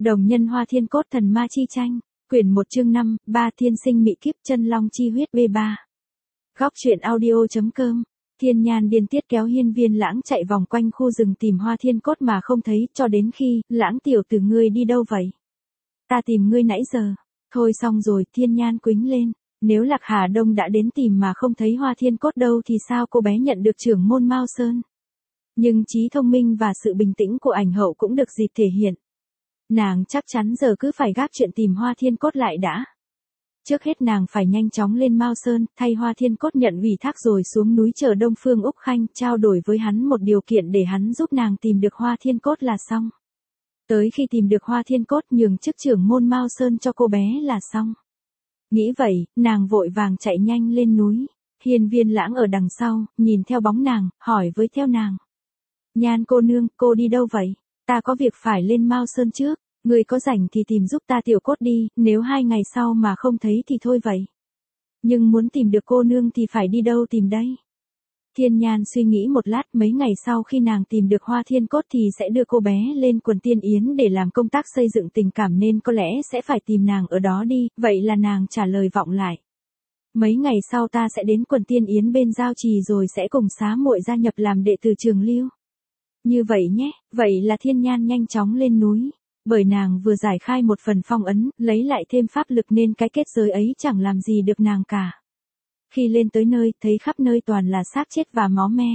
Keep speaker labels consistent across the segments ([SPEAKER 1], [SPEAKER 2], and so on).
[SPEAKER 1] Đồng nhân Hoa Thiên Cốt thần ma chi tranh, quyển 1 chương 5, 3 thiên sinh mị kiếp chân long chi huyết V3. Góc truyện audio.com. Thiên Nhan điên tiết kéo Hiên Viên Lãng chạy vòng quanh khu rừng tìm Hoa Thiên Cốt mà không thấy, cho đến khi, Lãng tiểu tử ngươi đi đâu vậy? Ta tìm ngươi nãy giờ. Thôi xong rồi, Thiên Nhan quĩnh lên. Nếu Lạc Hà Đông đã đến tìm mà không thấy Hoa Thiên Cốt đâu thì sao cô bé nhận được trưởng môn Mao Sơn? Nhưng trí thông minh và sự bình tĩnh của ảnh hậu cũng được dịp thể hiện. Nàng chắc chắn giờ cứ phải gác chuyện tìm Hoa Thiên Cốt lại đã. Trước hết nàng phải nhanh chóng lên Mao Sơn, thay Hoa Thiên Cốt nhận ủy thác rồi xuống núi chờ Đông Phương Úc Khanh, trao đổi với hắn một điều kiện để hắn giúp nàng tìm được Hoa Thiên Cốt là xong. Tới khi tìm được Hoa Thiên Cốt nhường chức trưởng môn Mao Sơn cho cô bé là xong. Nghĩ vậy, nàng vội vàng chạy nhanh lên núi. Hiên Viên Lãng ở đằng sau, nhìn theo bóng nàng, hỏi với theo nàng. Nhan cô nương, cô đi đâu vậy? Ta có việc phải lên Mao Sơn trước, người có rảnh thì tìm giúp ta tiểu cốt đi, nếu 2 ngày sau mà không thấy thì thôi vậy. Nhưng muốn tìm được cô nương thì phải đi đâu tìm đây? Thiên Nhan suy nghĩ một lát, mấy ngày sau khi nàng tìm được Hoa Thiên Cốt thì sẽ đưa cô bé lên quần tiên yến để làm công tác xây dựng tình cảm nên có lẽ sẽ phải tìm nàng ở đó đi, vậy là nàng trả lời vọng lại. Mấy ngày sau ta sẽ đến quần tiên yến bên Giao Trì rồi sẽ cùng xá muội gia nhập làm đệ tử Trường Lưu. Như vậy nhé, vậy là Thiên Nhan nhanh chóng lên núi. Bởi nàng vừa giải khai một phần phong ấn, lấy lại thêm pháp lực nên cái kết giới ấy chẳng làm gì được nàng cả. Khi lên tới nơi, thấy khắp nơi toàn là xác chết và máu me.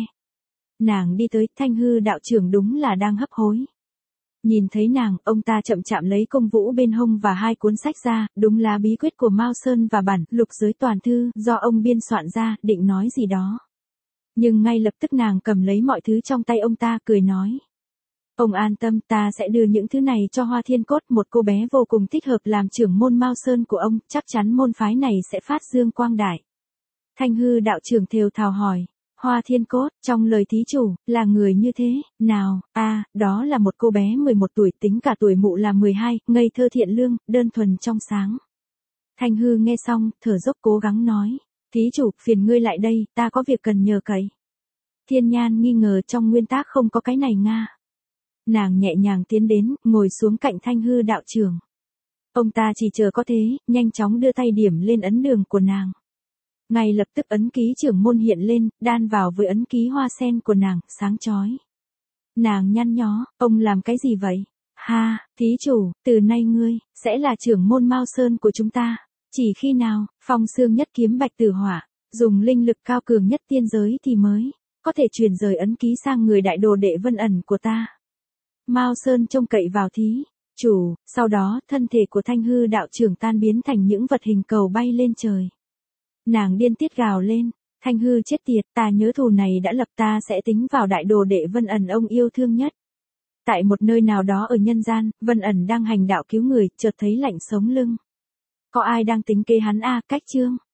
[SPEAKER 1] Nàng đi tới, Thanh Hư đạo trưởng đúng là đang hấp hối. Nhìn thấy nàng, ông ta chậm chạm lấy công vũ bên hông và 2 cuốn sách ra, đúng là bí quyết của Mao Sơn và bản lục giới toàn thư do ông biên soạn ra, định nói gì đó. Nhưng ngay lập tức nàng cầm lấy mọi thứ trong tay ông ta, cười nói. Ông an tâm, ta sẽ đưa những thứ này cho Hoa Thiên Cốt, một cô bé vô cùng thích hợp làm trưởng môn Mao Sơn của ông, chắc chắn môn phái này sẽ phát dương quang đại. Thanh Hư đạo trưởng thều thào hỏi, Hoa Thiên Cốt, trong lời thí chủ, là người như thế, nào, đó là một cô bé 11 tuổi, tính cả tuổi mụ là 12, ngây thơ thiện lương, đơn thuần trong sáng. Thanh Hư nghe xong, thở dốc cố gắng nói, thí chủ, phiền ngươi lại đây, ta có việc cần nhờ cậy. Thiên Nhan nghi ngờ trong nguyên tác không có cái này nga. Nàng nhẹ nhàng tiến đến, ngồi xuống cạnh Thanh Hư đạo trưởng. Ông ta chỉ chờ có thế, nhanh chóng đưa tay điểm lên ấn đường của nàng. Ngay lập tức ấn ký trưởng môn hiện lên, đan vào với ấn ký hoa sen của nàng, sáng chói. Nàng nhăn nhó, ông làm cái gì vậy? Ha, thí chủ, từ nay ngươi, sẽ là trưởng môn Mao Sơn của chúng ta. Chỉ khi nào, phong xương nhất kiếm bạch tử hỏa, dùng linh lực cao cường nhất tiên giới thì mới, có thể truyền rời ấn ký sang người đại đồ đệ Vân Ẩn của ta. Mao Sơn trông cậy vào thí chủ, sau đó thân thể của Thanh Hư đạo trưởng tan biến thành những vật hình cầu bay lên trời. Nàng điên tiết gào lên, Thanh Hư chết tiệt, ta nhớ thù này đã lập, ta sẽ tính vào đại đồ đệ Vân Ẩn ông yêu thương nhất. Tại một nơi nào đó ở nhân gian, Vân Ẩn đang hành đạo cứu người, chợt thấy lạnh sống lưng. Có ai đang tính kế hắn cách chương?